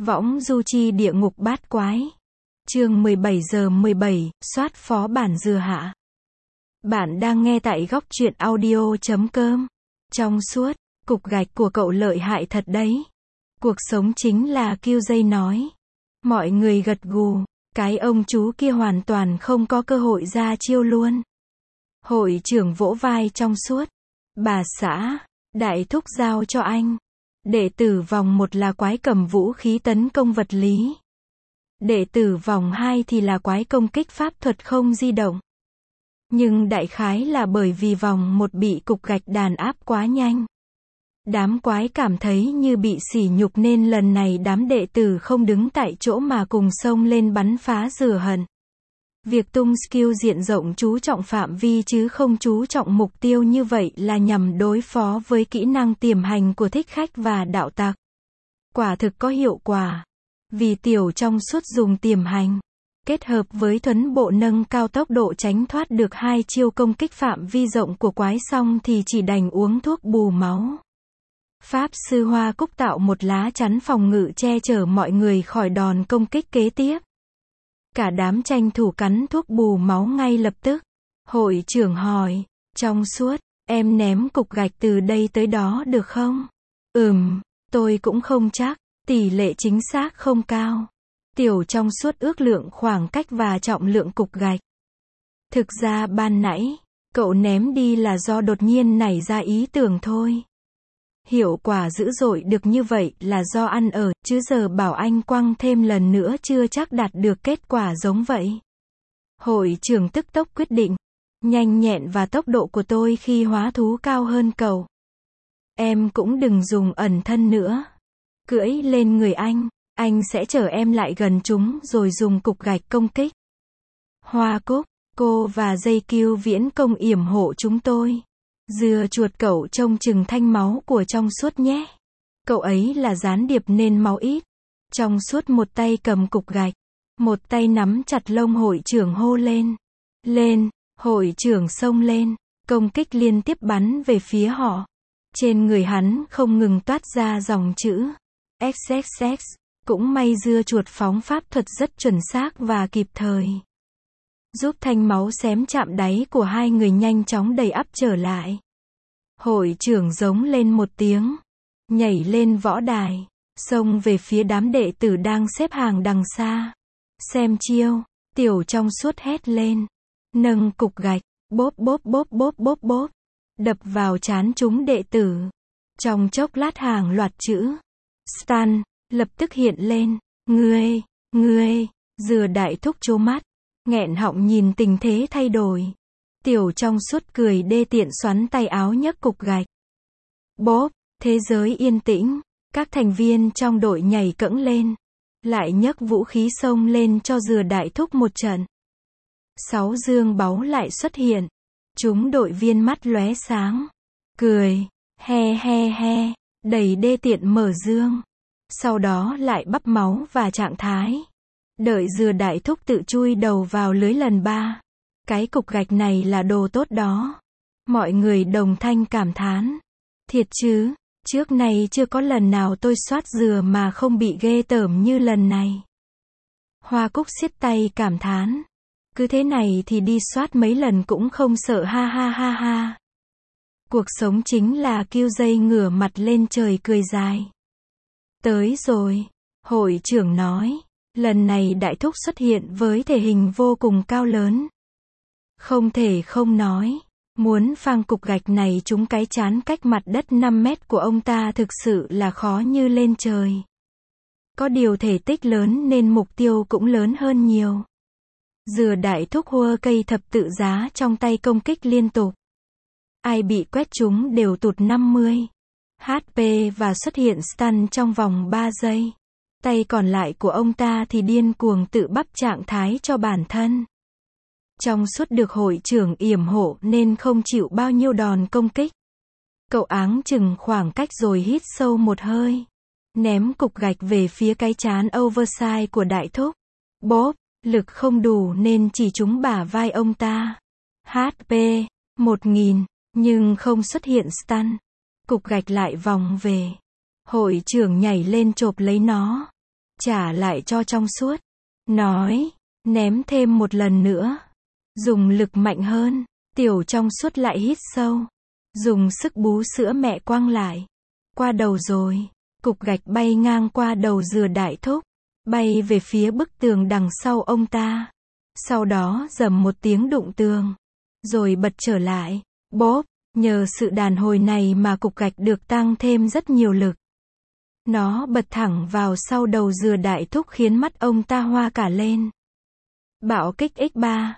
Võng du chi địa ngục bát quái. Chương 17:17, soát phó bản dừa hạ. Bạn đang nghe tại góc truyện audio.com. Trong suốt, cục gạch của cậu lợi hại thật đấy. Cuộc sống chính là QJ nói. Mọi người gật gù, cái ông chú kia hoàn toàn không có cơ hội ra chiêu luôn. Hội trưởng vỗ vai trong suốt. Bà xã, đại thúc giao cho anh. Đệ tử vòng 1 là quái cầm vũ khí tấn công vật lý. Đệ tử vòng 2 thì là quái công kích pháp thuật không di động. Nhưng đại khái là bởi vì vòng 1 bị cục gạch đàn áp quá nhanh. Đám quái cảm thấy như bị sỉ nhục nên lần này đám đệ tử không đứng tại chỗ mà cùng xông lên bắn phá rửa hận. Việc tung skill diện rộng chú trọng phạm vi chứ không chú trọng mục tiêu như vậy là nhằm đối phó với kỹ năng tiềm hành của thích khách và đạo tặc. Quả thực có hiệu quả. Vì tiểu trong suốt dùng tiềm hành, kết hợp với thuấn bộ nâng cao tốc độ tránh thoát được 2 chiêu công kích phạm vi rộng của quái xong thì chỉ đành uống thuốc bù máu. Pháp sư Hoa Cúc tạo một lá chắn phòng ngự che chở mọi người khỏi đòn công kích kế tiếp. Cả đám tranh thủ cắn thuốc bù máu ngay lập tức. Hội trưởng hỏi, trong suốt, em ném cục gạch từ đây tới đó được không? Tôi cũng không chắc, tỷ lệ chính xác không cao. Tiểu trong suốt ước lượng khoảng cách và trọng lượng cục gạch. Thực ra ban nãy, cậu ném đi là do đột nhiên nảy ra ý tưởng thôi. Hiệu quả dữ dội được như vậy là do ăn ở, chứ giờ bảo anh quăng thêm lần nữa chưa chắc đạt được kết quả giống vậy. Hội trưởng tức tốc quyết định. Nhanh nhẹn và tốc độ của tôi khi hóa thú cao hơn cậu. Em cũng đừng dùng ẩn thân nữa. Cưỡi lên người anh sẽ chở em lại gần chúng rồi dùng cục gạch công kích. Hoa Cúc, cô và dây kiêu viễn công yểm hộ chúng tôi. Dừa chuột cậu trông chừng thanh máu của trong suốt nhé. Cậu ấy là gián điệp nên máu ít. Trong suốt một tay cầm cục gạch, một tay nắm chặt lông hội trưởng hô lên. Lên, hội trưởng xông lên, công kích liên tiếp bắn về phía họ. Trên người hắn không ngừng toát ra dòng chữ XXX, cũng may dưa chuột phóng pháp thuật rất chuẩn xác và kịp thời. Giúp thanh máu xém chạm đáy của hai người nhanh chóng đầy ắp trở lại. Hội trưởng giống lên một tiếng, nhảy lên võ đài, xông về phía đám đệ tử đang xếp hàng đằng xa. Xem chiêu, tiểu trong suốt hét lên, nâng cục gạch, bóp bóp bóp bóp bóp bóp, đập vào trán chúng đệ tử. Trong chốc lát hàng loạt chữ stun lập tức hiện lên. Ngươi, dừa đại thúc trố mắt, nghẹn họng nhìn tình thế thay đổi. Tiểu trong suốt cười đê tiện xoắn tay áo nhấc cục gạch. Bóp, thế giới yên tĩnh, các thành viên trong đội nhảy cẫng lên, lại nhấc vũ khí xông lên cho dừa đại thúc một trận. 6 dương báu lại xuất hiện. Chúng đội viên mắt lóe sáng, cười, he, đầy đê tiện mở dương. Sau đó lại bắp máu và trạng thái. Đợi dừa đại thúc tự chui đầu vào lưới lần 3. Cái cục gạch này là đồ tốt đó. Mọi người đồng thanh cảm thán. Thiệt chứ, trước này chưa có lần nào tôi soát dừa mà không bị ghê tởm như lần này. Hoa Cúc siết tay cảm thán. Cứ thế này thì đi soát mấy lần cũng không sợ ha. Cuộc sống chính là QJ ngửa mặt lên trời cười dài. Tới rồi, hội trưởng nói. Lần này đại thúc xuất hiện với thể hình vô cùng cao lớn. Không thể không nói, muốn phang cục gạch này trúng cái chán cách mặt đất 5 mét của ông ta thực sự là khó như lên trời. Có điều thể tích lớn nên mục tiêu cũng lớn hơn nhiều. Dừa đại thúc hua cây thập tự giá trong tay công kích liên tục. Ai bị quét trúng đều tụt 50 HP và xuất hiện stun trong vòng 3 giây. Tay còn lại của ông ta thì điên cuồng tự bắp trạng thái cho bản thân. Trong suốt được hội trưởng yểm hộ nên không chịu bao nhiêu đòn công kích. Cậu áng chừng khoảng cách rồi hít sâu một hơi. Ném cục gạch về phía cái trán oversize của đại thúc. Bóp, lực không đủ nên chỉ trúng bả vai ông ta. HP 1000, nhưng không xuất hiện stun. Cục gạch lại vòng về. Hội trưởng nhảy lên chộp lấy nó. trả lại cho trong suốt. Nói, ném thêm một lần nữa. Dùng lực mạnh hơn, tiểu trong suốt lại hít sâu. Dùng sức bú sữa mẹ quăng lại. Qua đầu rồi, cục gạch bay ngang qua đầu Dừa Đại Thúc, bay về phía bức tường đằng sau ông ta. Sau đó rầm một tiếng đụng tường, rồi bật trở lại. Bốp, nhờ sự đàn hồi này mà cục gạch được tăng thêm rất nhiều lực. Nó bật thẳng vào sau đầu Dừa Đại Thúc khiến mắt ông ta hoa cả lên. Bạo kích X3,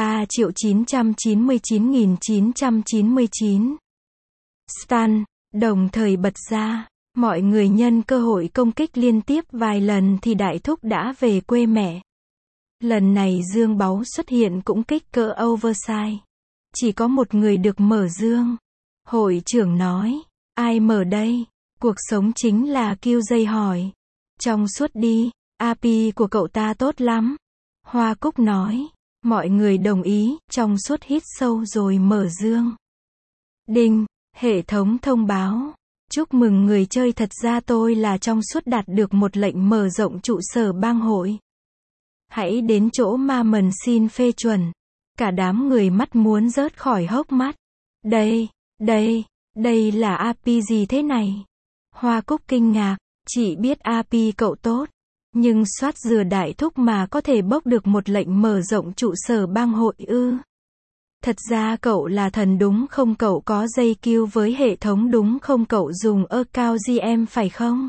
3.999.999. Stun, đồng thời bật ra. Mọi người nhân cơ hội công kích liên tiếp vài lần thì Đại Thúc đã về quê mẹ. Lần này dương báu xuất hiện cũng kích cỡ oversize. Chỉ có một người được mở dương. Hội trưởng nói, ai mở đây? Cuộc sống chính là QJ hỏi. Trong suốt đi, API của cậu ta tốt lắm. Hoa Cúc nói, mọi người đồng ý, trong suốt hít sâu rồi mở dương. Đinh, hệ thống thông báo. Chúc mừng người chơi, thật ra tôi là trong suốt đạt được một lệnh mở rộng trụ sở bang hội. Hãy đến chỗ Mammon xin phê chuẩn. Cả đám người mắt muốn rớt khỏi hốc mắt. Đây là API gì thế này? Hoa Cúc kinh ngạc, chị biết API cậu tốt. Nhưng soát Dừa Đại Thúc mà có thể bốc được một lệnh mở rộng trụ sở bang hội ư? Thật ra cậu là thần đúng không? Cậu có dây queue với hệ thống đúng không? Cậu dùng account GM phải không?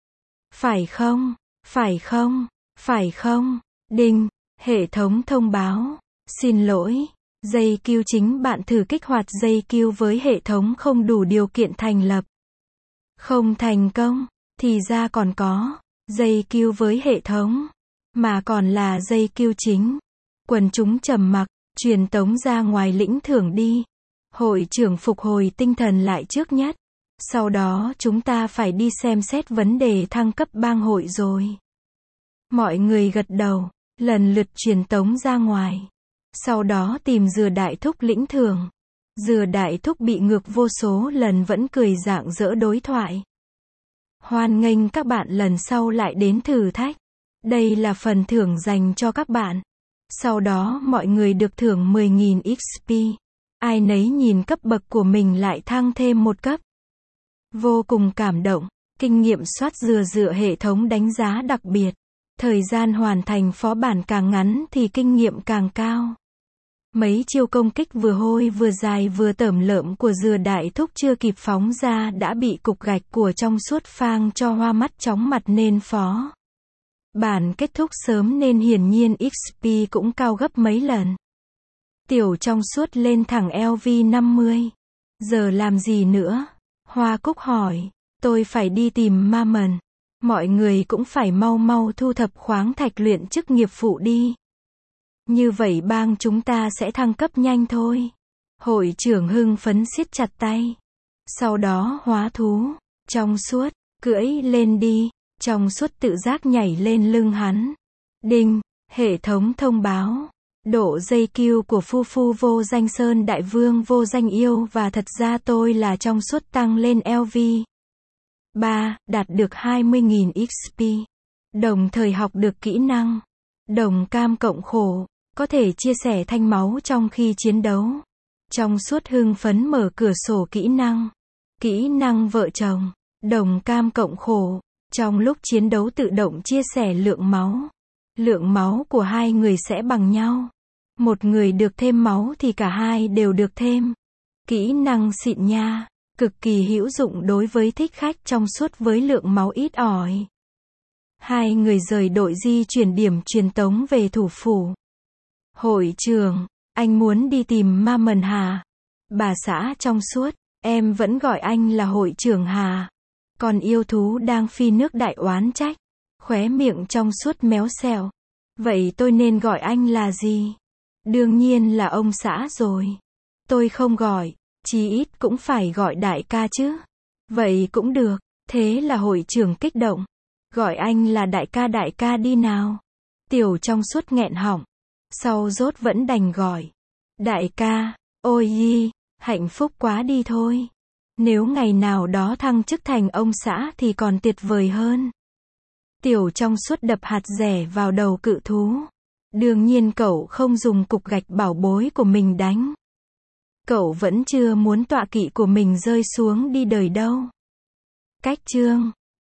Phải không? Đinh, hệ thống thông báo. Xin lỗi, dây queue chính bạn thử kích hoạt dây queue với hệ thống không đủ điều kiện thành lập. Không thành công, thì ra còn có dây queue với hệ thống, mà còn là dây queue chính. Quần chúng trầm mặc, truyền tống ra ngoài lĩnh thưởng đi. Hội trưởng phục hồi tinh thần lại trước nhất. Sau đó chúng ta phải đi xem xét vấn đề thăng cấp bang hội rồi. Mọi người gật đầu, lần lượt truyền tống ra ngoài. Sau đó tìm Dừa Đại Thúc lĩnh thưởng. Dừa Đại Thúc bị ngược vô số lần vẫn cười rạng rỡ đối thoại. Hoan nghênh các bạn lần sau lại đến thử thách. Đây là phần thưởng dành cho các bạn. Sau đó mọi người được thưởng 10.000 XP. Ai nấy nhìn cấp bậc của mình lại thăng thêm một cấp. Vô cùng cảm động. Kinh nghiệm soát dừa dựa hệ thống đánh giá đặc biệt. Thời gian hoàn thành phó bản càng ngắn thì kinh nghiệm càng cao. Mấy chiêu công kích vừa hôi vừa dài vừa tởm lợm của Dừa Đại Thúc chưa kịp phóng ra đã bị cục gạch của trong suốt phang cho hoa mắt chóng mặt nên phó. Bản kết thúc sớm nên hiển nhiên XP cũng cao gấp mấy lần. Tiểu trong suốt lên thẳng LV 50. Giờ làm gì nữa? Hoa Cúc hỏi. Tôi phải đi tìm Mammon. Mọi người cũng phải mau mau thu thập khoáng thạch luyện chức nghiệp vụ đi. Như vậy bang chúng ta sẽ thăng cấp nhanh thôi. Hội trưởng hưng phấn siết chặt tay. Sau đó hóa thú. Trong suốt, cưỡi lên đi. Trong suốt tự giác nhảy lên lưng hắn. Đinh, hệ thống thông báo. Độ dây queue của Phu Phu Vô Danh Sơn Đại Vương Vô Danh yêu và thật ra tôi là trong suốt tăng lên LV 3, đạt được 20.000 XP. Đồng thời học được kỹ năng. Đồng cam cộng khổ. Có thể chia sẻ thanh máu trong khi chiến đấu. Trong suốt hưng phấn mở cửa sổ kỹ năng. Kỹ năng vợ chồng. Đồng cam cộng khổ. Trong lúc chiến đấu tự động chia sẻ lượng máu. Lượng máu của hai người sẽ bằng nhau. Một người được thêm máu thì cả hai đều được thêm. Kỹ năng xịn nha. Cực kỳ hữu dụng đối với thích khách trong suốt với lượng máu ít ỏi. Hai người rời đội di chuyển điểm truyền tống về thủ phủ. Hội trưởng, anh muốn đi tìm Mammon Hà. Bà xã trong suốt, em vẫn gọi anh là hội trưởng Hà. Còn yêu thú đang phi nước đại oán trách. Khóe miệng trong suốt méo xẹo. Vậy tôi nên gọi anh là gì? Đương nhiên là ông xã rồi. Tôi không gọi, chí ít cũng phải gọi đại ca chứ. Vậy cũng được, thế là hội trưởng kích động. Gọi anh là đại ca đi nào. Tiểu trong suốt nghẹn họng. Sau rốt vẫn đành gọi. Đại ca, ôi yi, hạnh phúc quá đi thôi. Nếu ngày nào đó thăng chức thành ông xã thì còn tuyệt vời hơn. Tiểu trong suốt đập hạt rẻ vào đầu cự thú. Đương nhiên cậu không dùng cục gạch bảo bối của mình đánh. Cậu vẫn chưa muốn tọa kỵ của mình rơi xuống đi đời đâu. Cách chương